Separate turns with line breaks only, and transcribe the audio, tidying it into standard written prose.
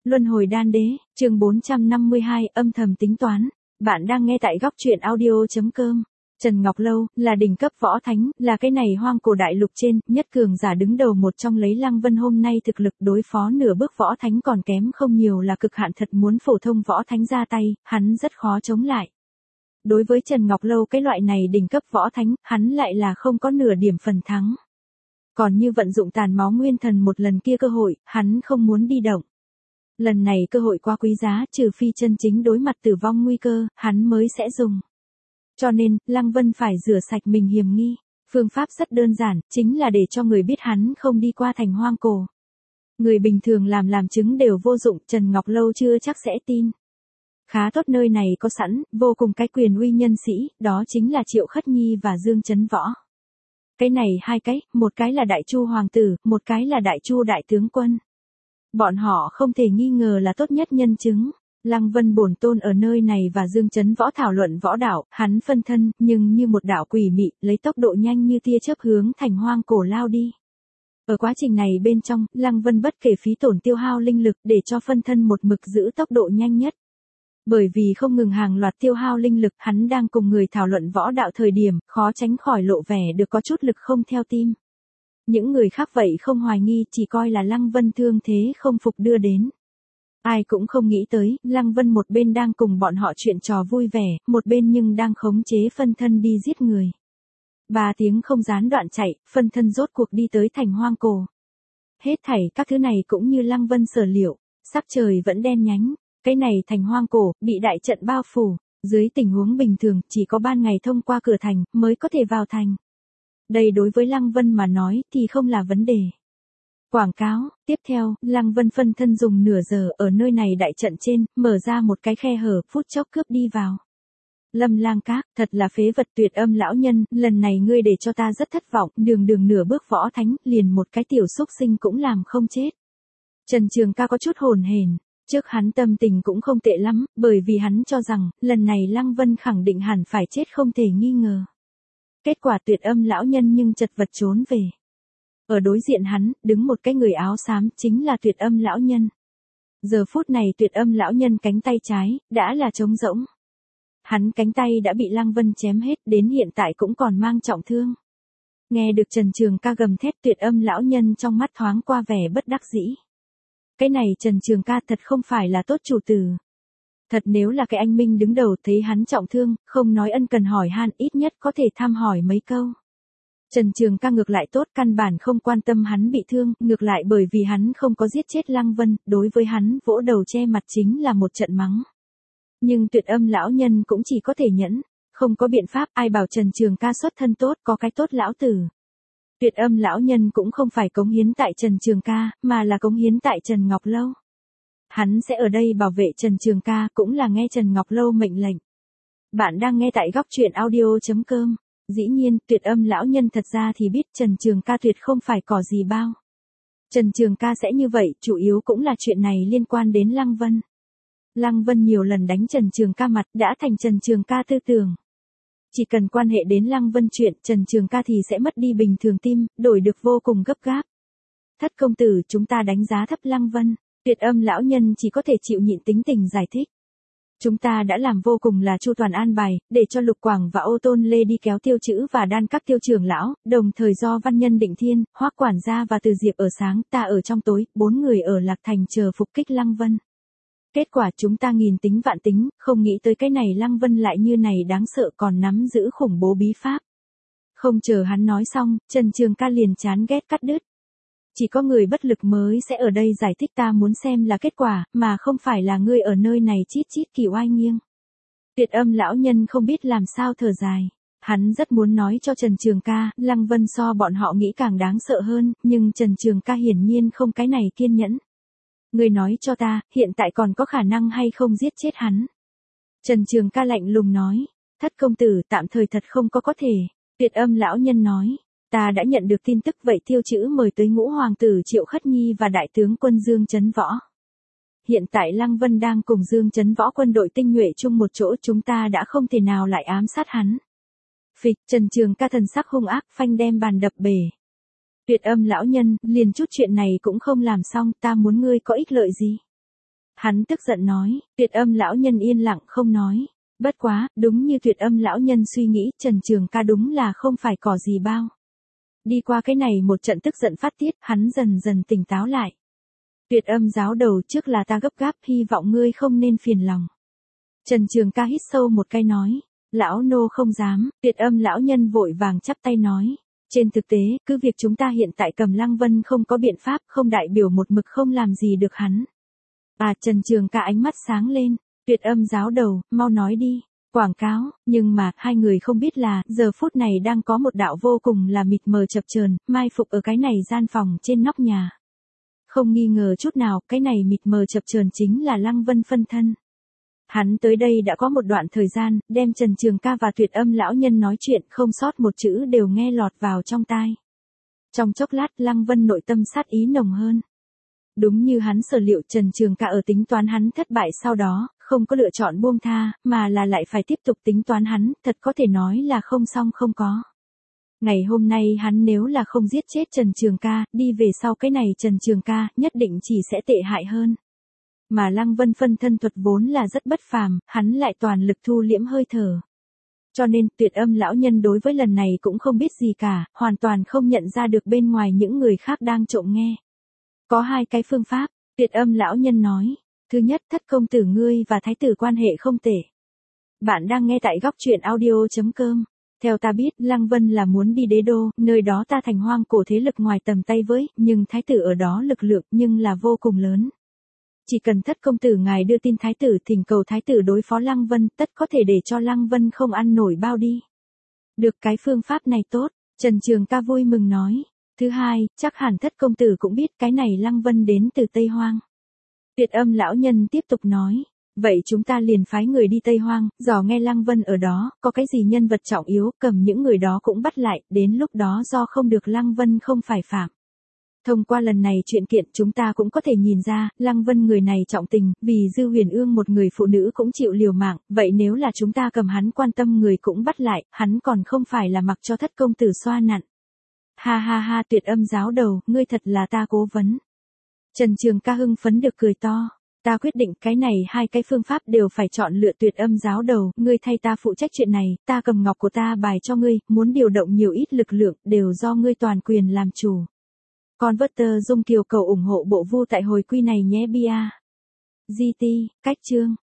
Luân hồi đan đế, chương 452, âm thầm tính toán. Bạn đang nghe tại góc truyện audio.com. Trần Ngọc Lâu, là đỉnh cấp võ thánh, là cái này hoang cổ đại lục trên, nhất cường giả đứng đầu một trong lấy Lăng Vân hôm nay thực lực đối phó nửa bước võ thánh còn kém không nhiều là cực hạn thật muốn phổ thông võ thánh ra tay, hắn rất khó chống lại. Đối với Trần Ngọc Lâu cái loại này đỉnh cấp võ thánh, hắn lại là không có nửa điểm phần thắng. Còn như vận dụng tàn máu nguyên thần một lần kia cơ hội, hắn không muốn đi động. Lần này cơ hội quá quý giá, trừ phi chân chính đối mặt tử vong nguy cơ, hắn mới sẽ dùng. Cho nên, Lăng Vân phải rửa sạch mình hiểm nghi. Phương pháp rất đơn giản, chính là để cho người biết hắn không đi qua thành hoang cổ. Người bình thường làm chứng đều vô dụng, Trần Ngọc Lâu chưa chắc sẽ tin. Khá tốt, nơi này có sẵn, vô cùng cái quyền uy nhân sĩ, đó chính là Triệu Khất Nhi và Dương Chấn Võ. Cái này hai cái, một cái là Đại Chu Hoàng tử, một cái là Đại Chu Đại Tướng Quân. Bọn họ không thể nghi ngờ là tốt nhất nhân chứng. Lăng Vân bổn tôn ở nơi này và Dương Chấn Võ thảo luận võ đạo, hắn phân thân, nhưng như một đạo quỷ mị, lấy tốc độ nhanh như tia chớp hướng thành hoang cổ lao đi. Ở quá trình này bên trong, Lăng Vân bất kể phí tổn tiêu hao linh lực để cho phân thân một mực giữ tốc độ nhanh nhất. Bởi vì không ngừng hàng loạt tiêu hao linh lực, hắn đang cùng người thảo luận võ đạo thời điểm, khó tránh khỏi lộ vẻ được có chút lực không theo tim. Những người khác vậy không hoài nghi, chỉ coi là Lăng Vân thương thế không phục đưa đến. Ai cũng không nghĩ tới, Lăng Vân một bên đang cùng bọn họ chuyện trò vui vẻ, một bên nhưng đang khống chế phân thân đi giết người. 3 tiếng không gián đoạn chạy, phân thân rốt cuộc đi tới thành hoang cổ. Hết thảy các thứ này cũng như Lăng Vân sở liệu, sắc trời vẫn đen nhánh, cái này thành hoang cổ, bị đại trận bao phủ, dưới tình huống bình thường, chỉ có ban ngày thông qua cửa thành, mới có thể vào thành. Đây đối với Lăng Vân mà nói, thì không là vấn đề. Quảng cáo, tiếp theo, Lăng Vân phân thân dùng nửa giờ ở nơi này đại trận trên, mở ra một cái khe hở, phút chốc cướp đi vào. Lâm Lang Các, thật là phế vật Tuyệt Âm lão nhân, lần này ngươi để cho ta rất thất vọng, đường nửa bước võ thánh, liền một cái tiểu xúc sinh cũng làm không chết. Trần Trường Ca có chút hồn hển, trước hắn tâm tình cũng không tệ lắm, bởi vì hắn cho rằng, lần này Lăng Vân khẳng định hẳn phải chết không thể nghi ngờ. Kết quả Tuyệt Âm lão nhân nhưng chật vật trốn về. Ở đối diện hắn, đứng một cái người áo xám, chính là Tuyệt Âm lão nhân. Giờ phút này Tuyệt Âm lão nhân cánh tay trái, đã là trống rỗng. Hắn cánh tay đã bị Lăng Vân chém hết, đến hiện tại cũng còn mang trọng thương. Nghe được Trần Trường Ca gầm thét, Tuyệt Âm lão nhân trong mắt thoáng qua vẻ bất đắc dĩ. Cái này Trần Trường Ca thật không phải là tốt chủ tử. Thật nếu là cái anh minh đứng đầu thấy hắn trọng thương, không nói ân cần hỏi han, ít nhất có thể thăm hỏi mấy câu. Trần Trường Ca ngược lại tốt, căn bản không quan tâm hắn bị thương, ngược lại bởi vì hắn không có giết chết Lăng Vân, đối với hắn vỗ đầu che mặt chính là một trận mắng. Nhưng Tuyệt Âm lão nhân cũng chỉ có thể nhẫn, không có biện pháp, ai bảo Trần Trường Ca xuất thân tốt, có cái tốt lão tử. Tuyệt Âm lão nhân cũng không phải cống hiến tại Trần Trường Ca, mà là cống hiến tại Trần Ngọc Lâu. Hắn sẽ ở đây bảo vệ Trần Trường Ca, cũng là nghe Trần Ngọc Lâu mệnh lệnh. Bạn đang nghe tại góc truyện audio.com. Dĩ nhiên, Tuyệt Âm lão nhân thật ra thì biết Trần Trường Ca tuyệt không phải cỏ gì bao. Trần Trường Ca sẽ như vậy, chủ yếu cũng là chuyện này liên quan đến Lăng Vân. Lăng Vân nhiều lần đánh Trần Trường Ca mặt, đã thành Trần Trường Ca tư tưởng. Chỉ cần quan hệ đến Lăng Vân chuyện, Trần Trường Ca thì sẽ mất đi bình thường tim, đổi được vô cùng gấp gáp. Thất công tử, chúng ta đánh giá thấp Lăng Vân. Tuyệt Âm lão nhân chỉ có thể chịu nhịn tính tình giải thích. Chúng ta đã làm vô cùng là chu toàn an bài, để cho Lục Quảng và Ô Tôn Lê đi kéo Tiêu Chữ và đan các Tiêu trưởng lão, đồng thời do Văn Nhân Định Thiên, Hoắc quản gia và Từ Diệp ở sáng, ta ở trong tối, 4 người ở Lạc Thành chờ phục kích Lăng Vân. Kết quả chúng ta nghìn tính vạn tính, không nghĩ tới cái này Lăng Vân lại như này đáng sợ, còn nắm giữ khủng bố bí pháp. Không chờ hắn nói xong, Trần Trường Ca liền chán ghét cắt đứt. Chỉ có người bất lực mới sẽ ở đây giải thích, ta muốn xem là kết quả, mà không phải là ngươi ở nơi này chít chít kỳ oai nghiêng. Tuyệt Âm lão nhân không biết làm sao thở dài. Hắn rất muốn nói cho Trần Trường Ca, Lăng Vân so bọn họ nghĩ càng đáng sợ hơn, nhưng Trần Trường Ca hiển nhiên không cái này kiên nhẫn. Ngươi nói cho ta, hiện tại còn có khả năng hay không giết chết hắn? Trần Trường Ca lạnh lùng nói. Thất công tử, tạm thời thật không có thể. Tuyệt Âm lão nhân nói. Ta đã nhận được tin tức, vậy Tiêu Chữ mời tới Ngũ Hoàng tử Triệu Khất Nhi và Đại tướng quân Dương Chấn Võ. Hiện tại Lăng Vân đang cùng Dương Chấn Võ quân đội tinh nhuệ chung một chỗ, chúng ta đã không thể nào lại ám sát hắn. Phịch, Trần Trường Ca thần sắc hung ác, phanh đem bàn đập bể. Tuyệt Âm lão nhân, liền chút chuyện này cũng không làm xong, ta muốn ngươi có ích lợi gì? Hắn tức giận nói, Tuyệt Âm lão nhân yên lặng không nói. Bất quá, đúng như Tuyệt Âm lão nhân suy nghĩ, Trần Trường Ca đúng là không phải cỏ gì bao. Đi qua cái này một trận tức giận phát tiết, hắn dần dần tỉnh táo lại. Tuyệt Âm giáo đầu, trước là ta gấp gáp, hy vọng ngươi không nên phiền lòng. Trần Trường Ca hít sâu một cái nói, lão nô không dám. Tuyệt Âm lão nhân vội vàng chắp tay nói, trên thực tế, cứ việc chúng ta hiện tại cầm Lăng Vân không có biện pháp, không đại biểu một mực không làm gì được hắn. Trần Trường Ca ánh mắt sáng lên, Tuyệt Âm giáo đầu, mau nói đi. Quảng cáo, nhưng mà, hai người không biết là, giờ phút này đang có một đạo vô cùng là mịt mờ chập chờn, mai phục ở cái này gian phòng trên nóc nhà. Không nghi ngờ chút nào, cái này mịt mờ chập chờn chính là Lăng Vân phân thân. Hắn tới đây đã có một đoạn thời gian, đem Trần Trường Ca và Tuyệt Âm lão nhân nói chuyện không sót một chữ đều nghe lọt vào trong tai. Trong chốc lát Lăng Vân nội tâm sát ý nồng hơn. Đúng như hắn sở liệu, Trần Trường Ca ở tính toán hắn thất bại sau đó, không có lựa chọn buông tha, mà là lại phải tiếp tục tính toán hắn, thật có thể nói là không xong không có. Ngày hôm nay hắn nếu là không giết chết Trần Trường Ca, đi về sau cái này Trần Trường Ca, nhất định chỉ sẽ tệ hại hơn. Mà Lăng Vân phân thân thuật vốn là rất bất phàm, hắn lại toàn lực thu liễm hơi thở. Cho nên, Tuyệt Âm lão nhân đối với lần này cũng không biết gì cả, hoàn toàn không nhận ra được bên ngoài những người khác đang trộm nghe. Có hai cái phương pháp, Tuyệt Âm lão nhân nói. Thứ nhất, Thất công tử ngươi và thái tử quan hệ không tệ. Bạn đang nghe tại góc truyện audio.com. Theo ta biết, Lăng Vân là muốn đi đế đô, nơi đó ta thành hoang cổ thế lực ngoài tầm tay với, nhưng thái tử ở đó lực lượng nhưng là vô cùng lớn. Chỉ cần Thất công tử ngài đưa tin thái tử thỉnh cầu thái tử đối phó Lăng Vân, tất có thể để cho Lăng Vân không ăn nổi bao đi. Được, cái phương pháp này tốt, Trần Trường Ca vui mừng nói. Thứ hai, chắc hẳn Thất công tử cũng biết cái này Lăng Vân đến từ Tây Hoang. Tuyệt Âm lão nhân tiếp tục nói, vậy chúng ta liền phái người đi Tây Hoang, dò nghe Lăng Vân ở đó, có cái gì nhân vật trọng yếu, cầm những người đó cũng bắt lại, đến lúc đó do không được Lăng Vân không phải phạm. Thông qua lần này chuyện kiện chúng ta cũng có thể nhìn ra, Lăng Vân người này trọng tình, vì Dư Huyền Ương một người phụ nữ cũng chịu liều mạng, vậy nếu là chúng ta cầm hắn quan tâm người cũng bắt lại, hắn còn không phải là mặc cho Thất công tử xoa nặn. Ha ha ha, Tuyệt Âm giáo đầu, ngươi thật là ta cố vấn. Trần Trường Ca hưng phấn được cười to. Ta quyết định cái này hai cái phương pháp đều phải chọn lựa, Tuyệt Âm giáo đầu, ngươi thay ta phụ trách chuyện này, ta cầm ngọc của ta bài cho ngươi, muốn điều động nhiều ít lực lượng, đều do ngươi toàn quyền làm chủ. Converter Dung Kiều cầu ủng hộ bộ Vu tại hồi quy này nhé bia. GT, cách chương.